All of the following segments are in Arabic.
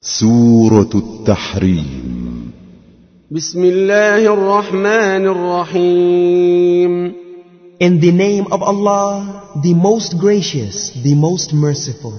سورة التحريم. بسم الله الرحمن الرحيم. In the name of Allah, the most gracious, the most merciful.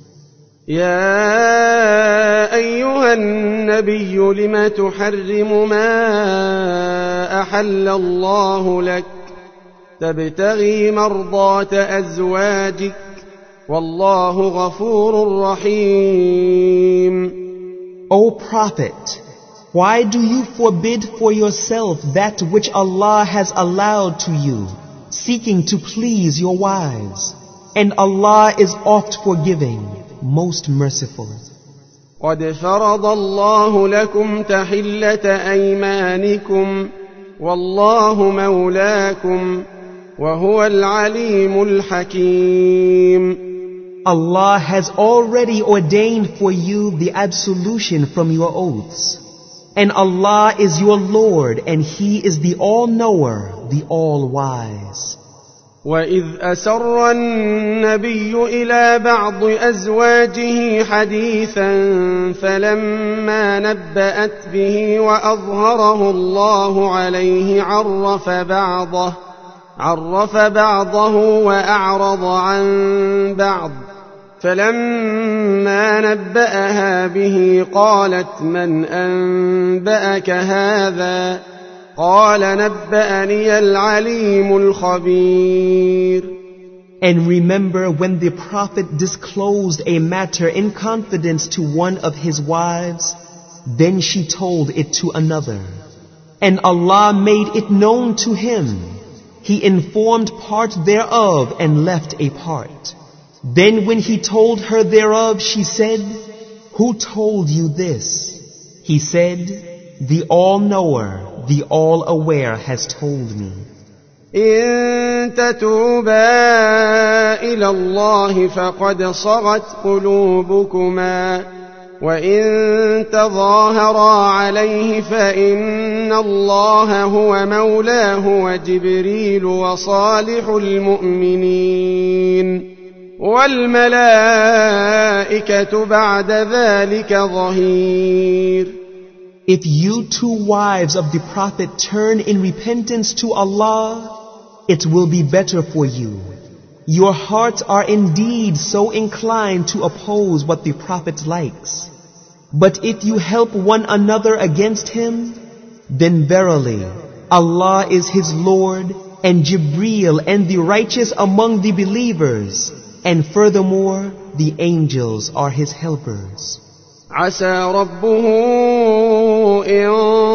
يا أيها النبي لم تحرم ما أحل الله لك تبتغي مرضات أزواجك والله غفور رحيم. O Prophet, why do you forbid for yourself that which Allah has allowed to you, seeking to please your wives? And Allah is oft forgiving, most merciful. قد فرض الله لكم تحلة أيمانكم والله مولاكم وهو العليم الحكيم. Allah has already ordained for you the absolution from your oaths. And Allah is your Lord, and He is the All-Knower, the All-Wise. وَإِذْ أَسَرَّ النَّبِيُّ إِلَى بَعْضِ أَزْوَاجِهِ حَدِيثًا فَلَمَّا نَبَّأَتْ بِهِ وَأَظْهَرَهُ الله عليه عرف بعضه وأعرض عن بعض فلما نبأها به قالت من أنبأك هذا قال نبأني العليم الخبير. And remember when the Prophet disclosed a matter in confidence to one of his wives, then she told it to another. And Allah made it known to him. He informed part thereof and left a part. Then when he told her thereof, she said, "Who told you this?" He said, "The All-Knower, the All-Aware has told me." إن تتوبا إلى الله فقد صغت قلوبكما وإن تظاهرا عليه فإن الله هو مولاه وجبريل وصالح المؤمنين والملائكة بعد ذلك ظهير. If you two wives of the Prophet turn in repentance to Allah, it will be better for you. Your hearts are indeed so inclined to oppose what the Prophet likes. But if you help one another against him, then verily Allah is his Lord and Jibreel and the righteous among the believers, and furthermore the angels are his helpers. عسى ربه إن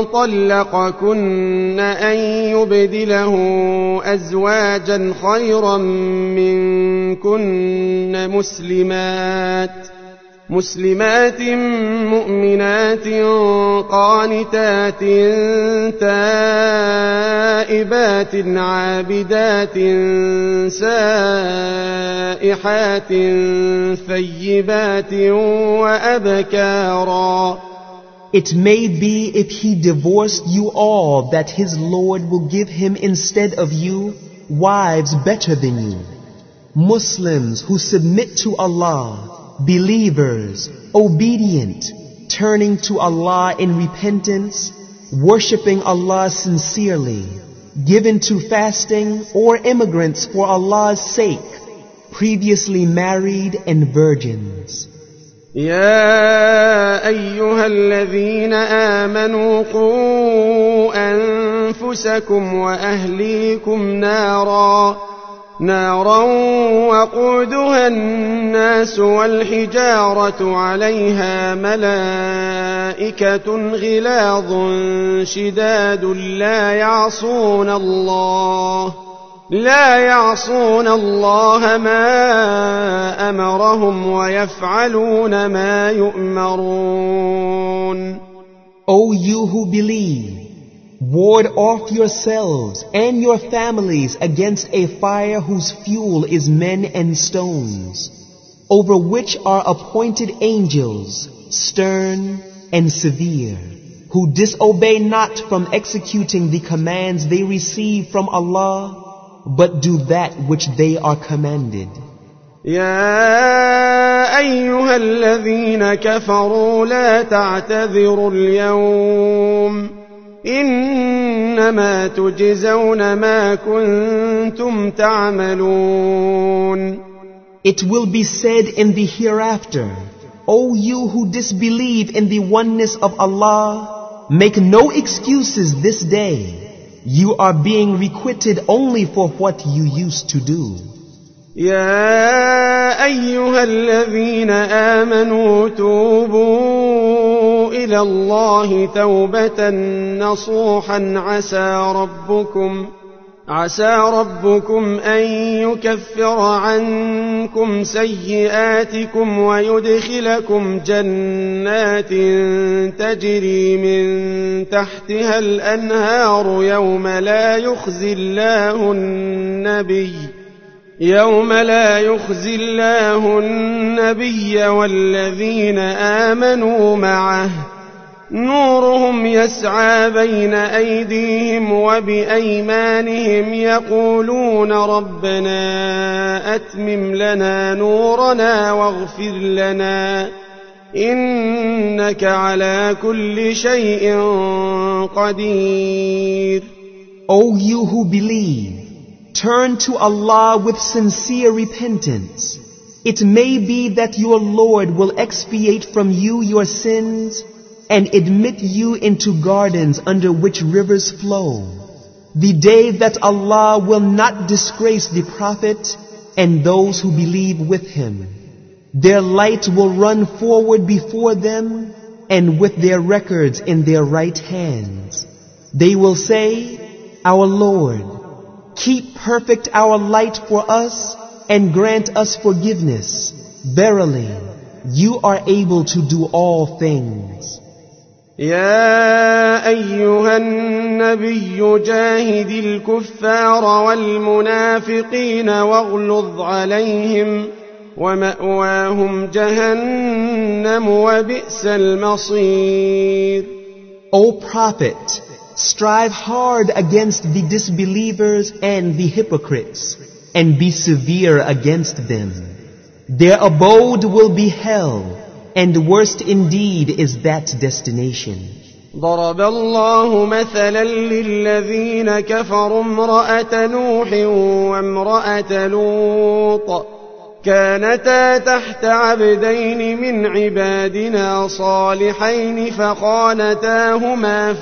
طلقكن أن يبدله أزواجا خيرا منكن مسلمات مؤمنات قانتات تائبات عابدات سائحات ثيبات وأبكارا. It may be if he divorced you all that his Lord will give him instead of you wives better than you, Muslims who submit to Allah, believers, obedient, turning to Allah in repentance, worshipping Allah sincerely, given to fasting or immigrants for Allah's sake, previously married and virgins. يا أيها الذين آمنوا قوا أنفسكم وأهليكم نارا وقودها الناس والحجارة عليها ملائكة غلاظ شداد لا يعصون الله ما أمرهم ويفعلون ما يؤمرون. O you who believe, ward off yourselves and your families against a fire whose fuel is men and stones, over which are appointed angels, stern and severe, who disobey not from executing the commands they receive from Allah, but do that which they are commanded. يا أيها الذين كفروا لا تعتذروا اليوم إنما تجزون ما كنتم تعملون. It will be said in the hereafter, O you who disbelieve in the oneness of Allah, make no excuses this day. You are being requited only for what you used to do. يا أيها الذين آمنوا توبوا إلى الله توبة نصوحا عسى ربكم أن يكفر عنكم سيئاتكم ويدخلكم جنات تجري من تحتها الأنهار يوم لا يخزي الله النبي والذين آمنوا معه نورهم يسعى بين أيديهم وبأيمانهم يقولون ربنا أتمم لنا نورنا واغفر لنا إنك على كل شيء قدير. O you who believe, turn to Allah with sincere repentance. It may be that your Lord will expiate from you your sins and admit you into gardens under which rivers flow. The day that Allah will not disgrace the Prophet and those who believe with him. Their light will run forward before them and with their records in their right hands. They will say, Our Lord, keep perfect our light for us and grant us forgiveness. Verily, you are able to do all things. يا أيها النبي جاهد الكفار والمنافقين واغلظ عليهم ومأواهم جهنم وبئس المصير. O Prophet, strive hard against the disbelievers and the hypocrites, and be severe against them. Their abode will be hell, and worst indeed is that destination. ضرب الله مثلا للذين كفروا امرأة نوح وامرأة لوط كانتا تحت عبدين من عبادنا صالحين فخانتاهما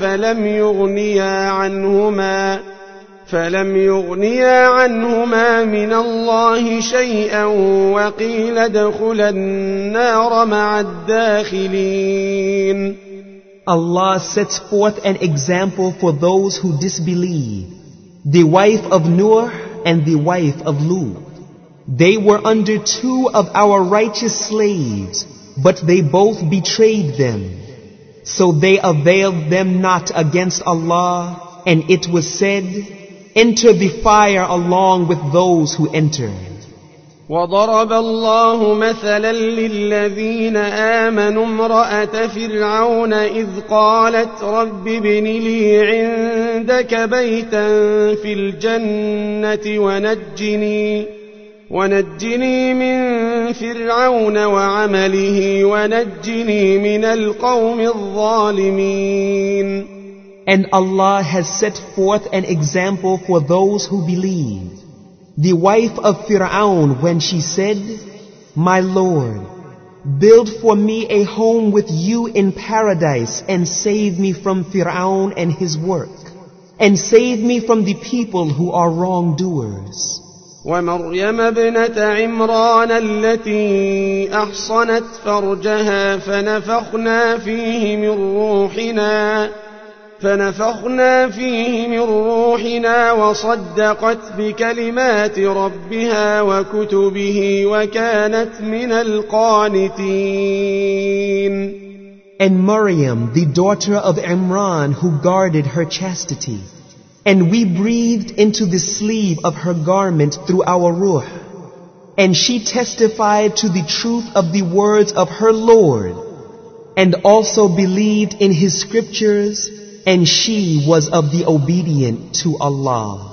فلم يغنيا عنهما من الله شيئا وقيل ادخلا النار مع الداخلين. Allah sets forth an example for those who disbelieve. The wife of Noah and the wife of Lut. They were under two of our righteous slaves, but they both betrayed them. So they availed them not against Allah, and it was said, Enter the fire along with those who entered. وضرب الله مثلا للذين آمنوا امرأة فرعون إذ قالت رب ابن لي عندك بيتا في الجنة ونجني من فرعون وعمله ونجني من القوم الظالمين. And Allah has set forth an example for those who believe. The wife of Fir'aun, when she said, My Lord, build for me a home with you in paradise and save me from Fir'aun and his work, and save me from the people who are wrongdoers. ومريم ابنة عمران التي أحصنت فرجها فنفخنا فيه من روحنا وصدقت بكلمات ربها وكتبه وكانت من القانتين. And Maryam, the daughter of Imran, who guarded her chastity, and we breathed into the sleeve of her garment through our ruh, and she testified to the truth of the words of her Lord, and also believed in his scriptures, and she was of the obedient to Allah.